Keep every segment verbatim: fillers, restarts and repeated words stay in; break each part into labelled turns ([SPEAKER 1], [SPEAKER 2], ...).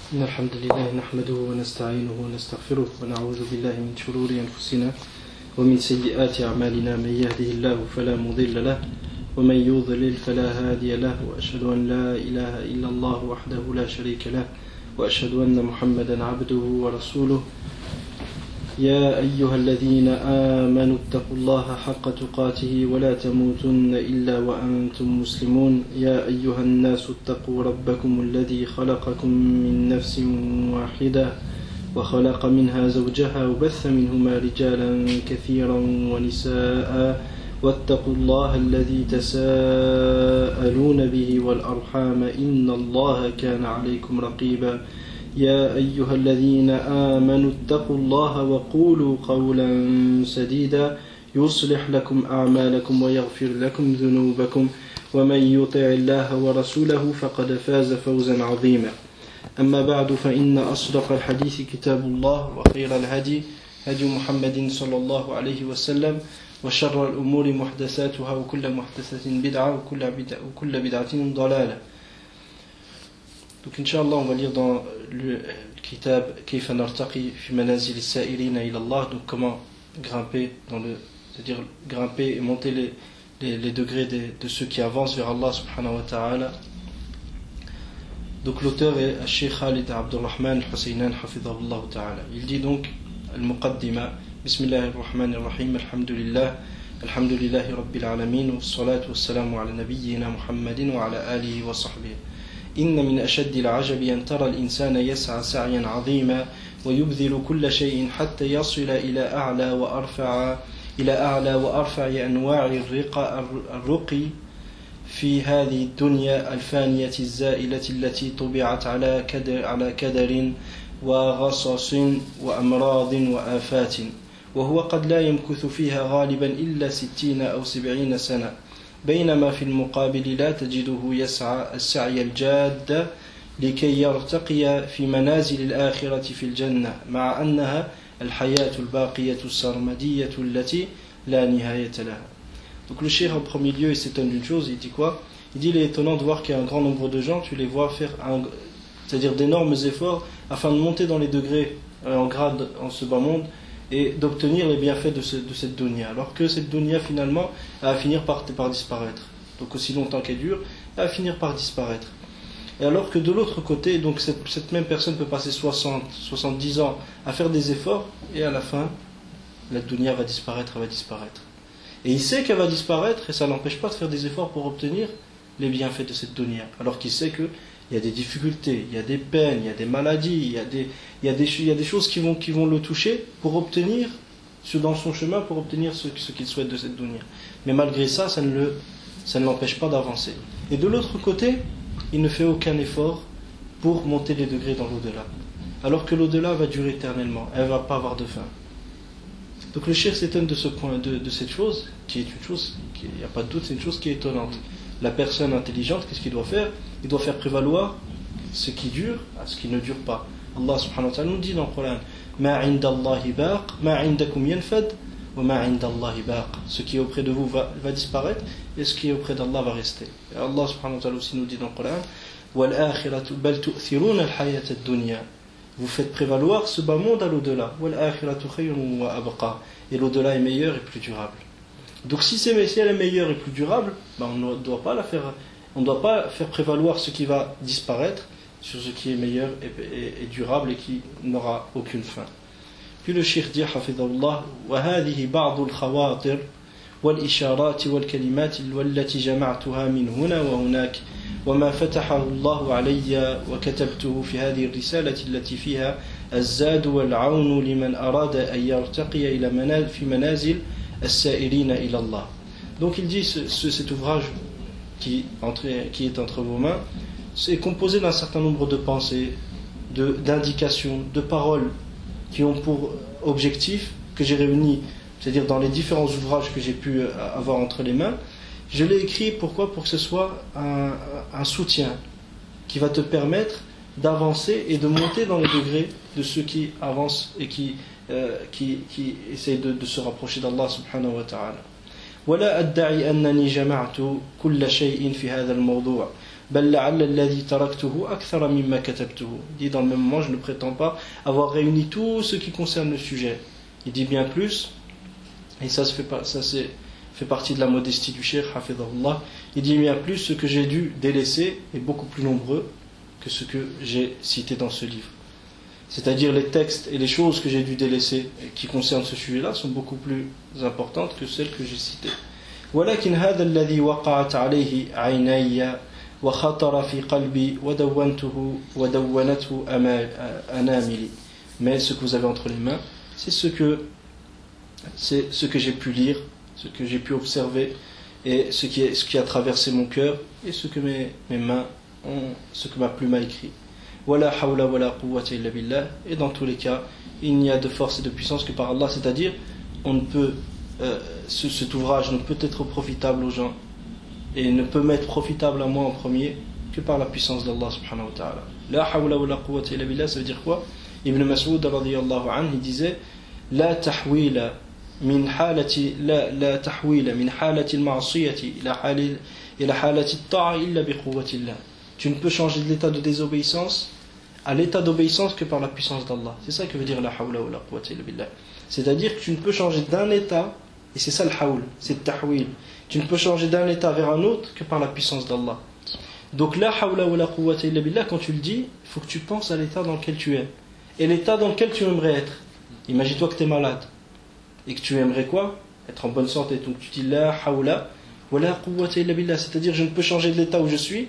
[SPEAKER 1] إن الحمد لله نحمده ونستعينه ونستغفره ونعوذ بالله من شرور أنفسنا ومن سيئات أعمالنا من يهده الله فلا مضل له ومن يضلل فلا هادي له وأشهد أن لا إله إلا الله وحده لا شريك له وأشهد أن محمدا عبده ورسوله يا أيها الذين آمنوا اتقوا الله حق تقاته ولا تموتن إلا وأنتم مسلمون يا أيها الناس اتقوا ربكم الذي خلقكم من نفس واحدة وخلق منها زوجها وبث منهما رجالا كثيرا ونساء واتقوا الله الذي تساءلون به والأرحام إن الله كان عليكم رقيبا يا أيها الذين آمنوا اتقوا الله وقولوا قولا سديدا يصلح لكم أعمالكم ويغفر لكم ذنوبكم ومن يطع الله ورسوله فقد فاز فوزا عظيما أما بعد فإن أصدق الحديث كتاب الله وخير الهدي هدي محمد صلى الله عليه وسلم وشر الأمور محدثاتها وكل محدثة بدعة وكل بدعة, وكل بدعة ضلالة. Donc Inch'Allah, on va lire dans le kitab Kayfa nartaqi fi manazil as-sa'irina ila Allah, donc comment grimper dans le, c'est-à-dire grimper et monter les, les, les degrés de, de ceux qui avancent vers Allah subhanahu wa ta'ala. Donc l'auteur est Cheikh Khalid Abdurrahman Al-Husaynan hafidhahullah ta'ala. Il dit donc Al-Muqaddima Bismillahir Rahmanir Rahim Alhamdulillah Alhamdulillahi Rabbil Alamin Wassalatu wassalamu ala nabiyyina Muhammadin wa ala alihi wa sahbihi. إن من أشد العجب أن ترى الإنسان يسعى سعيا عظيما ويبذل كل شيء حتى يصل إلى أعلى وأرفع إلى أعلى وأرفع أنواع الرقى الرقي في هذه الدنيا الفانية الزائلة التي طبعت على كدر على كدر وغصص وأمراض وآفات وهو قد لا يمكث فيها غالبا إلا ستين أو سبعين سنة بينما في المقابل لا تجده يسعى السعي الجاد لكي يرتقي في منازل الآخرة في الجنة مع أنها الحياة الباقية السرمدية التي لا نهاية لها. Donc le cheikh en premier lieu il s'étonne d'une chose, il dit quoi? Il dit il est étonnant de voir qu'il y a un grand nombre de gens, tu les vois faire un, c'est-à-dire d'énormes efforts afin de monter dans les degrés en grade en ce bas monde et d'obtenir les bienfaits de, ce, de cette dunya, alors que cette dunya finalement va finir par, par disparaître. Donc aussi longtemps qu'elle dure, elle va finir par disparaître. Et alors que de l'autre côté, donc cette, cette même personne peut passer soixante, soixante-dix ans à faire des efforts, et à la fin, la dunya va disparaître, elle va disparaître. Et il sait qu'elle va disparaître, et ça n'empêche pas de faire des efforts pour obtenir les bienfaits de cette dunya, alors qu'il sait que il y a des difficultés, il y a des peines, il y a des maladies, il y a des, il y a des, il y a des choses qui vont, qui vont le toucher pour obtenir, dans son chemin, pour obtenir ce, ce qu'il souhaite de cette dunya. Mais malgré ça, ça ne, le, ça ne l'empêche pas d'avancer. Et de l'autre côté, il ne fait aucun effort pour monter les degrés dans l'au-delà. Alors que l'au-delà va durer éternellement, elle ne va pas avoir de fin. Donc le cheikh s'étonne de ce point, de, de cette chose, qui est une chose, il n'y a pas de doute, c'est une chose qui est étonnante. La personne intelligente, qu'est-ce qu'il doit faire? Il doit faire prévaloir ce qui dure à ce qui ne dure pas. Allah subhanahu wa ta'ala nous dit dans le Coran Ma indallahi baq, ma indakum yanfad, wa ma indallahi baq. Ce qui est auprès de vous va, va disparaître, et ce qui est auprès d'Allah va rester. Et Allah subhanahu wa ta'ala aussi nous dit dans le Coran Wal akhiratu bal tu'thiruna al-hayata ad-dunya. Vous faites prévaloir ce bas monde à l'au-delà. Wal akhiratu khayrun wa abqa. Et l'au-delà est meilleur et plus durable. Donc si, c'est, si elle est meilleure et plus durable, ben on ne doit pas la faire, on ne doit pas faire prévaloir ce qui va disparaître sur ce qui est meilleur et, et, et durable et qui n'aura aucune fin. Puis le cheikh dit hafidhahullah wa hadhihi ba'd al-khawatir wal isharat wal kalimat allati jama'tuha min huna wa hunak wa ma fatahahu Allah alayya wa katabtuhu fi hadhihi ar-risalati allati fiha az-zad wal 'awn liman arada an yartaqiya ila manazil fi manazil as-sa'irina ila Allah. Donc il dit ce, ce, cet ouvrage qui, entre, qui est entre vos mains c'est composé d'un certain nombre de pensées, de, d'indications, de paroles qui ont pour objectif que j'ai réuni, c'est-à-dire dans les différents ouvrages que j'ai pu avoir entre les mains. Je l'ai écrit pourquoi? Pour que ce soit un, un soutien qui va te permettre d'avancer et de monter dans les degrés de ceux qui avancent et qui Euh, qui, qui essaie de, de se rapprocher d'Allah subhanahu wa ta'ala. ولا أدعي أنني جمعت كل شيء في هذا الموضوع بل لعل الذي تركته أكثر مما كتبته. Il dit dans le même moment, je ne prétends pas avoir réuni tout ce qui concerne le sujet. Il dit bien plus, et ça, se fait, pas, ça c'est, fait partie de la modestie du cheikh, hafidhahullah. Il dit bien plus, ce que j'ai dû délaisser est beaucoup plus nombreux que ce que j'ai cité dans ce livre. C'est-à-dire les textes et les choses que j'ai dû délaisser qui concernent ce sujet-là sont beaucoup plus importantes que celles que j'ai citées. ولكن هذا الذي وقعت عليه عيني وخطر في قلبي ودونته ودونته أناملي. Mais ce que vous avez entre les mains, c'est ce que c'est ce que j'ai pu lire, ce que j'ai pu observer, et ce qui, est, ce qui a traversé mon cœur, et ce que mes, mes mains ont, ce que ma plume a écrit. Wala hawla wala quwwata illa billah. Et dans tous les cas, il n'y a de force et de puissance que par Allah, c'est-à-dire, on ne peut, euh, ce, cet ouvrage ne peut être profitable aux gens, et ne peut m'être profitable à moi en premier, que par la puissance d'Allah subhanahu wa ta'ala. La hawla wala quwwata illa billah, ça veut dire quoi? Ibn Mas'ud radiyallahu anhu, il disait, La tahwila min halati la la tahwila min halati al-ma'siyati ila halati ila halati at-ta'a illa bi quwwatillah. Tu ne peux changer de l'état de désobéissance à l'état d'obéissance que par la puissance d'Allah. C'est ça que veut dire la hawla wa la quwwata illa billah. C'est-à-dire que tu ne peux changer d'un état, et c'est ça le hawl, c'est le tahwil. Tu ne peux changer d'un état vers un autre que par la puissance d'Allah. Donc la hawla wa la quwwata illa billah, quand tu le dis, il faut que tu penses à l'état dans lequel tu es. Et l'état dans lequel tu aimerais être. Imagine-toi que tu es malade et que tu aimerais quoi? Être en bonne santé. Donc tu dis la hawla wa la quwwata illa billah, c'est-à-dire je ne peux changer de l'état où je suis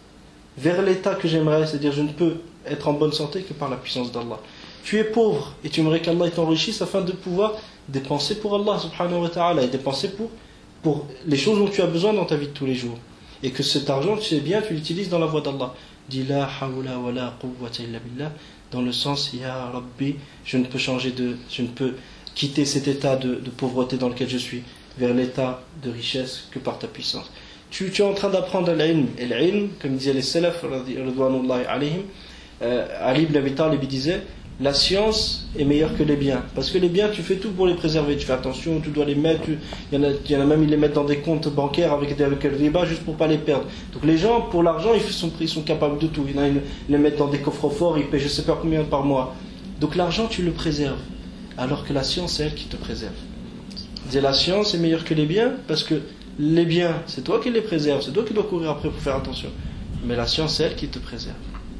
[SPEAKER 1] vers l'état que j'aimerais, c'est-à-dire je ne peux être en bonne santé que par la puissance d'Allah. Tu es pauvre et tu aimerais qu'Allah t'enrichisse afin de pouvoir dépenser pour Allah subhanahu wa ta'ala et dépenser pour, pour les choses dont tu as besoin dans ta vie de tous les jours. Et que cet argent, tu sais bien, tu l'utilises dans la voie d'Allah. Dis la hawla wa la quwwata illa billah, dans le sens ya Rabbi, je ne peux changer de, je ne peux quitter cet état de, de pauvreté dans lequel je suis vers l'état de richesse que par ta puissance. Tu, tu es en train d'apprendre l'ilm, et l'ilm, comme disaient les salaf, radwanullahi alayhim, euh, Ali ibn Abi Talib disait, la science est meilleure que les biens, parce que les biens tu fais tout pour les préserver, tu fais attention, tu dois les mettre, tu, il, y en a, il y en a même ils les mettent dans des comptes bancaires avec, avec le riba juste pour pas les perdre. Donc les gens pour l'argent ils sont, ils sont capables de tout, il y en a, ils les mettent dans des coffres forts, ils paient je sais pas combien par mois. Donc l'argent tu le préserves, alors que la science c'est elle qui te préserve. Dire la science est meilleure que les biens, parce que les biens c'est toi qui les préserves, c'est toi qui dois courir après pour faire attention, mais la science c'est elle qui te préserve.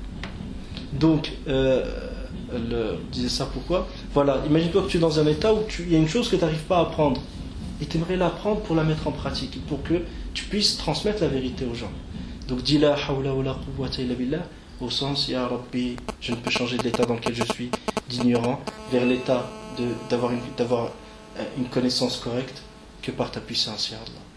[SPEAKER 1] Donc euh, le, disais ça pourquoi? Voilà, imagine-toi que tu es dans un état où il y a une chose que tu n'arrives pas à apprendre et tu aimerais l'apprendre pour la mettre en pratique, pour que tu puisses transmettre la vérité aux gens. Donc dis la hawla wa la quwwata illa billah, au sens ya Rabbi, je ne peux changer de l'état dans lequel je suis d'ignorant vers l'état de, d'avoir, une, d'avoir une connaissance correcte que par ta puissance ya Allah.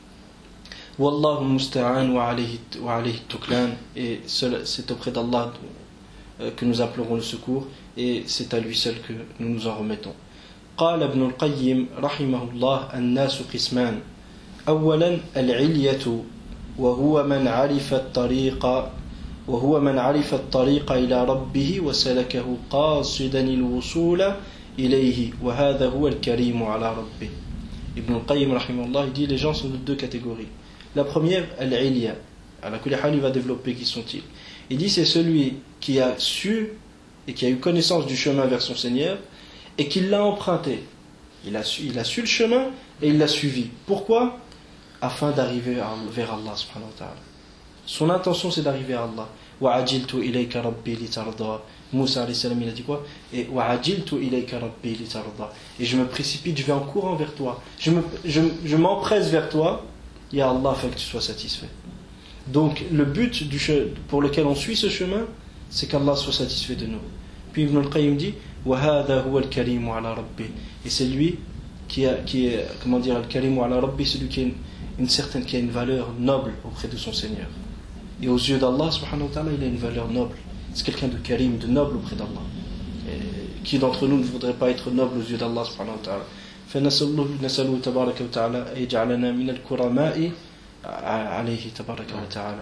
[SPEAKER 1] Wallahu musta'an wa alayhi wa alayhi tuklan, et c'est auprès d'Allah que nous implorons le secours et c'est à lui seul que nous nous en remettons. قال ابن القيم رحمه الله الناس قسمان أولا العلية وهو من عرف الطريق وهو من عرف الطريق إلى ربه وسلكه قاصدا الوصول إليه وهذا هو الكريم على ربه. Ibn al-Qayyim رحمه الله il dit les gens sont de deux catégories. La première, al-ilya, à la kulli hal il va développer qui sont-ils. Il dit c'est celui qui a su et qui a eu connaissance du chemin vers son Seigneur et qui l'a emprunté. Il a su, il a su le chemin et il l'a suivi. Pourquoi? Afin d'arriver vers Allah subhanahu wa ta'ala. Son intention c'est d'arriver à Allah. وَعَجِلْتُ إِلَيْكَ رَبِّي لِتَرْضَى. Moussa alayhi salam il a dit quoi? Et وَعَجِلْتُ إِلَيْكَ رَبِّي لِتَرْضَى. Et je me précipite, je vais en courant vers toi. Je, me, je, je m'empresse vers toi. Ya Allah, afin que tu sois satisfait. Donc le but du che- pour lequel on suit ce chemin, c'est qu'Allah soit satisfait de nous. Puis Ibn al-Qayyim dit وَهَذَا هُوَ الْكَرِيمُ عَلَى رَبِّهِ. Et c'est lui qui, a, qui est, comment dire, al-Karim ala Rabbi, celui qui a une, une certaine, qui a une valeur noble auprès de son Seigneur. Et aux yeux d'Allah subhanahu wa ta'ala, il a une valeur noble. C'est quelqu'un de karim, de noble auprès d'Allah. Et qui d'entre nous ne voudrait pas être noble aux yeux d'Allah subhanahu wa ta'ala? فنسأله تبارك وتعالى أن يجعلنا من الكرماء عليه تبارك وتعالى.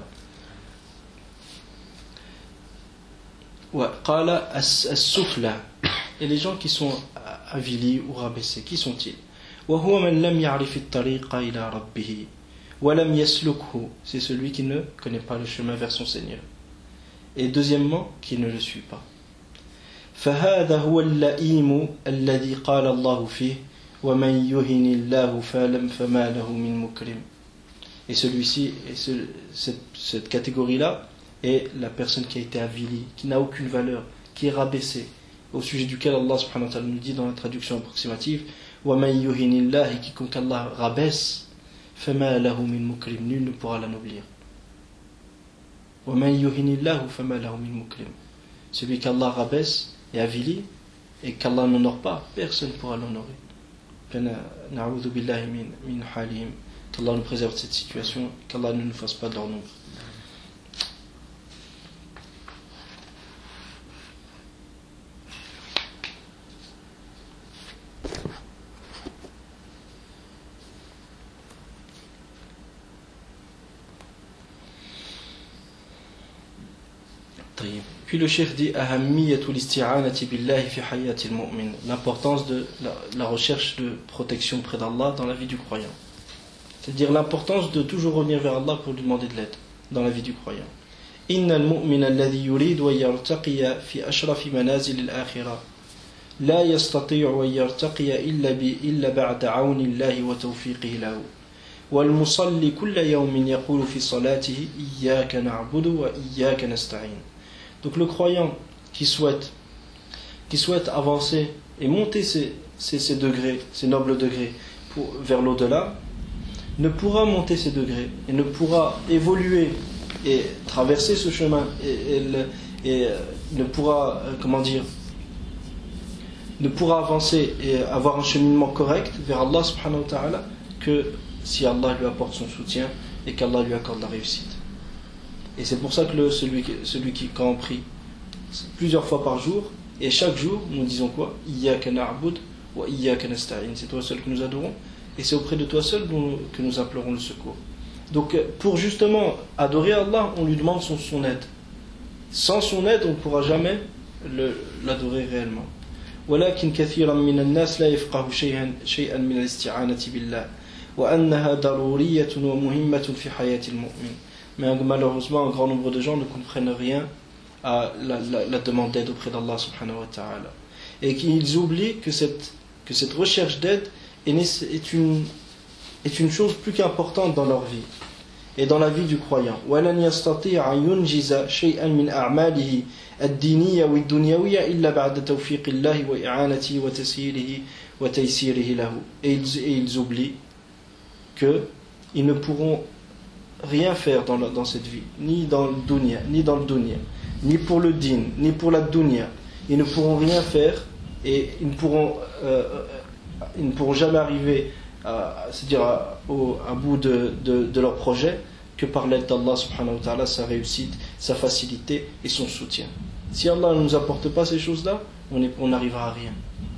[SPEAKER 1] وقال السفلى. Et les gens qui sont avilis ou rabaissés, qui sont-ils? وهو من لم يعرف الطريق إلى ربه walam yaslukhu, c'est celui qui ne connaît pas le chemin vers son Seigneur. Et deuxièmement, qui ne le suit pas. فهذا هو اللئيم الذي قال الله فيه ومن يهن الله فما له من مكرم. Et celui-ci, et ce, cette, cette catégorie-là, est la personne qui a été avilie, qui n'a aucune valeur, qui est rabaissée, au sujet duquel Allah subhanahu wa ta'ala nous dit dans la traduction approximative وَمَنْ يُهِنِ اللَّهِ, et quiconque Allah rabaisse, فَمَا لَهُ مِنْ مُكْرِمٍ, nul ne pourra l'anoblir. وَمَنْ يُهِنِ اللَّهُ فَمَا لَهُ مِنْ مُكْرِمٍ, celui qu'Allah rabaisse et avilie, et qu'Allah n'honore pas, personne ne pourra l'honorer. نَعُوذُ بِاللَّهِ مِنْ حَالِهِمْ, qu'Allah nous préserve de cette situation, qu'Allah ne nous fasse pas de leur nombre. Puis le cheikh dit l'importance de la, la recherche de protection près d'Allah dans la vie du croyant. C'est-à-dire l'importance de toujours revenir vers Allah pour lui demander de l'aide dans la vie du croyant. Innal mu'mina alladhi yuridu an yartaqiya fi ashrafi manazil al-akhirah la yastati'u an yartaqiya illa bi illa ba'da 'awni Allahi wa tawfiqihi lahu. Wal musalli kulla yawmin yaqulu fi salatihi iyyaka na'budu wa iyyaka nasta'in. Donc le croyant qui souhaite, qui souhaite avancer et monter ses, ses, ses degrés, ses nobles degrés pour, vers l'au-delà, ne pourra monter ses degrés et ne pourra évoluer et traverser ce chemin et, et, le, et ne pourra, comment dire, ne pourra avancer et avoir un cheminement correct vers Allah subhanahu wa ta'ala que si Allah lui apporte son soutien et qu'Allah lui accorde la réussite. Et c'est pour ça que le, celui, celui qui, quand on prie plusieurs fois par jour, et chaque jour, nous disons quoi? Iyyaka na'bud wa iyyaka nasta'in. C'est toi seul que nous adorons, et c'est auprès de toi seul que nous implorons le secours. Donc, pour justement adorer Allah, on lui demande son, son aide. Sans son aide, on ne pourra jamais le, l'adorer réellement. ولكن كثيرا من الناس لا يفقه شيئا شيئا من الاستعانة بالله وأنها ضرورية ومهمة في حياة المؤمن. Mais malheureusement, un grand nombre de gens ne comprennent rien à la, la, la demande d'aide auprès d'Allah subhanahu wa ta'ala. Et qu'ils oublient que cette, que cette recherche d'aide est, est, une, est une chose plus qu'importante dans leur vie et dans la vie du croyant. وَلَنْ يَسْتَطِيعَ يُنْجِزَ شَيْئًا مِنْ أَعْمَالِهِ الدِّينِيَّةِ وَالدُّنْيَوِيَّةِ إِلَّا بَعْدَ تَوْفِيقِ اللَّهِ وَإِعَانَتِهِ وَتَسْيِيرِهِ وَتَيْسِيرِهِ لَهُ. Et ils, et ils oublient qu'ils ne pourront rien faire dans, la, dans cette vie, ni dans le dunya, ni dans le dunya, ni pour le din, ni pour la dunya. Ils ne pourront rien faire et ils ne pourront, euh, ils ne pourront jamais arriver à, c'est-à-dire à, au, à bout de, de, de leur projet que par l'aide d'Allah subhanahu wa ta'ala, sa réussite, sa facilité et son soutien. Si Allah ne nous apporte pas ces choses-là, on n'arrivera à rien.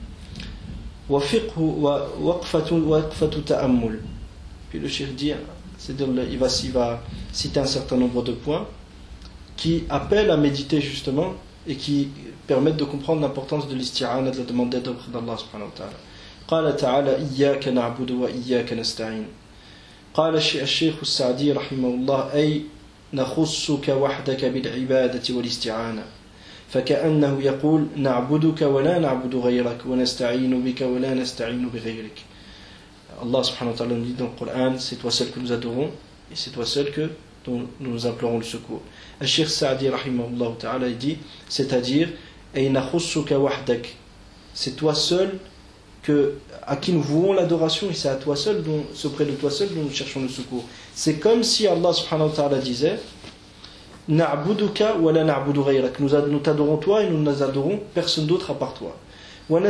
[SPEAKER 1] Puis le cheikh dit, c'est-à-dire il va, il va citer un certain nombre de points qui appellent à méditer justement et qui permettent de comprendre l'importance de l'isti'ana, de la demande d'aide auprès d'Allah subhanahu wa ta'ala. قال تعالى إياك نعبد وإياك نستعين. قال الشيخ السعدي رحمه الله أي نخصك وحدك بالعبادة والاستعانة فكأنه يقول نعبدك ولا نعبد غيرك ونستعين بك ولا نستعين بغيرك. Allah subhanahu wa ta'ala nous dit dans le Coran, c'est toi seul que nous adorons et c'est toi seul que dont nous implorons le secours. Al-Sheikh Sa'di rahimahullah ta'ala dit, c'est-à-dire c'est toi seul que, à qui nous vouons l'adoration et c'est à toi seul, dont, c'est auprès de toi seul dont nous cherchons le secours. C'est comme si Allah subhanahu wa ta'ala disait na'buduka wa la na'budu ghayrak. Nous, nous t'adorons toi et nous nous adorons personne d'autre à part toi. Et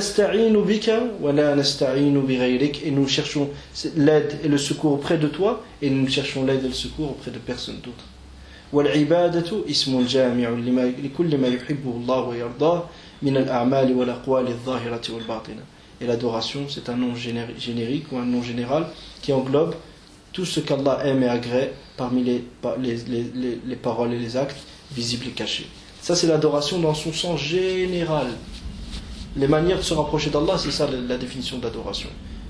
[SPEAKER 1] nous cherchons l'aide et le secours auprès de toi et nous cherchons l'aide et le secours auprès de personne d'autre. Et l'adoration, c'est un nom générique ou un nom général qui englobe tout ce qu'Allah aime et agrée parmi les, les, les, les paroles et les actes visibles et cachés. Ça, c'est l'adoration dans son sens général. Les manières de se rapprocher d'Allah, c'est ça la, la définition d'adoration.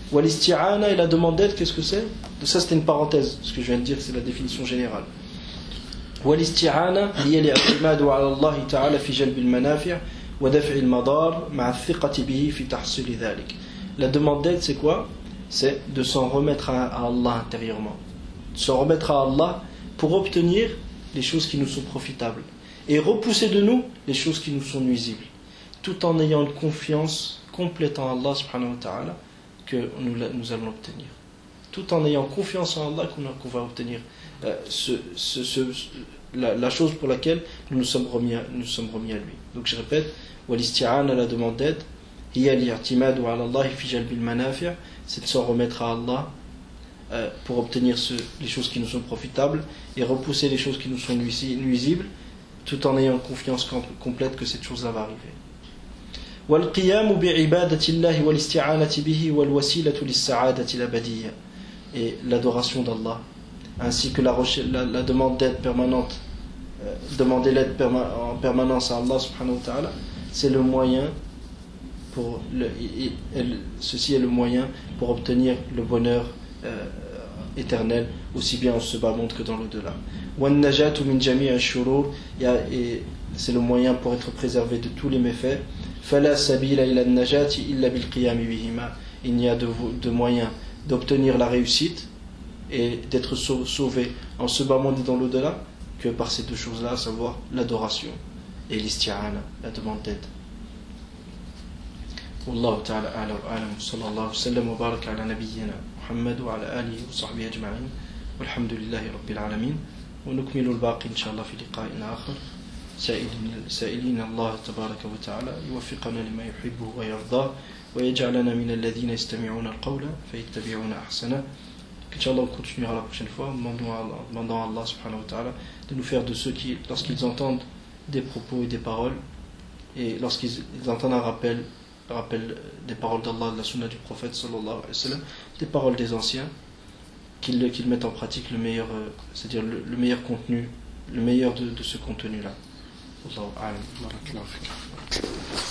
[SPEAKER 1] Wal-isti'ana, et la demande d'aide, qu'est-ce que c'est? Ça, c'était une parenthèse. Ce que je viens de dire, c'est la définition générale. Wal-isti'ana, hiya li'atimadu 'ala Allah ta'ala fi jalb al-manafi' wa daf'i al-madar ma'a thiqati bihi fi tahsil dhalik. La demande d'aide, c'est quoi? C'est de s'en remettre à Allah intérieurement. De s'en remettre à Allah pour obtenir les choses qui nous sont profitables. Et repousser de nous les choses qui nous sont nuisibles. Tout en ayant une confiance complète en Allah subhanahu wa ta'ala que nous, nous allons obtenir. Tout en ayant confiance en Allah qu'on, qu'on va obtenir euh, ce, ce, ce, la, la chose pour laquelle nous nous sommes remis à, nous sommes remis à lui. Donc je répète, wal-isti'ana, la demande d'aide, hiya li'atimadu 'ala Allah fi jalb al-manafi', c'est de s'en remettre à Allah euh, pour obtenir ce, les choses qui nous sont profitables et repousser les choses qui nous sont nuisibles, tout en ayant confiance complète que cette chose-là va arriver. وَالْقِيَامُ بِعِبَادَةِ اللَّهِ وَالْإِسْتِعَانَةِ بِهِ وَالْوَسِيلَةُ لِلسَّعَادَةِ الْأَبَدِيَّةِ, et l'adoration d'Allah, ainsi que la, la, la demande d'aide permanente, euh, demander l'aide perma- en permanence à Allah subhanahu wa ta'ala, c'est le moyen pour le, et, et, ceci est le moyen pour obtenir le bonheur euh, éternel, aussi bien en ce bas monde que dans l'au-delà. وَالنَّجَاةُ مِنْ جَمِيعِ الشُّرُورِ, et c'est le moyen pour être préservé de tous les méfaits. فَلَا سَبِيلَ إِلَى النَّجَاةِ إِلَّا بِالْقِيَامِ بِهِمَا, il n'y a de, de moyen d'obtenir la réussite et d'être sauvé en ce bas monde et dans l'au-delà que par ces deux choses-là, à savoir l'adoration et l'isti'ana, la demande d'aide. Wallahu ta'ala a'lam wa a'lam, sallallahu sallam wa baraka ala nabiyyina Muhammad wa ala alihi wa sahbihi ajma'in, walhamdulillahi rabbil alamin, wa nukmilu al-baqi inshallah fi liqa'in akhar, سائلين الله تبارك وتعالى يوفقنا لما يحبه ويرضاه ويجعلنا من الذين يستمعون القول فيتبعون أحسنه. Inch'Allah, on continuera la prochaine fois, demandons à Allah, demandant à Allah subhanahu wa ta'ala de nous faire de ceux qui, lorsqu'ils entendent des propos et des paroles, et lorsqu'ils entendent un rappel, un rappel des paroles d'Allah, de la sunna du prophète sallallahu alayhi wa sallam, des paroles des anciens, qu'ils, qu'ils mettent en pratique le meilleur, c'est-à-dire le, le meilleur contenu, le meilleur de, de ce contenu-là. Wallahu a'lam.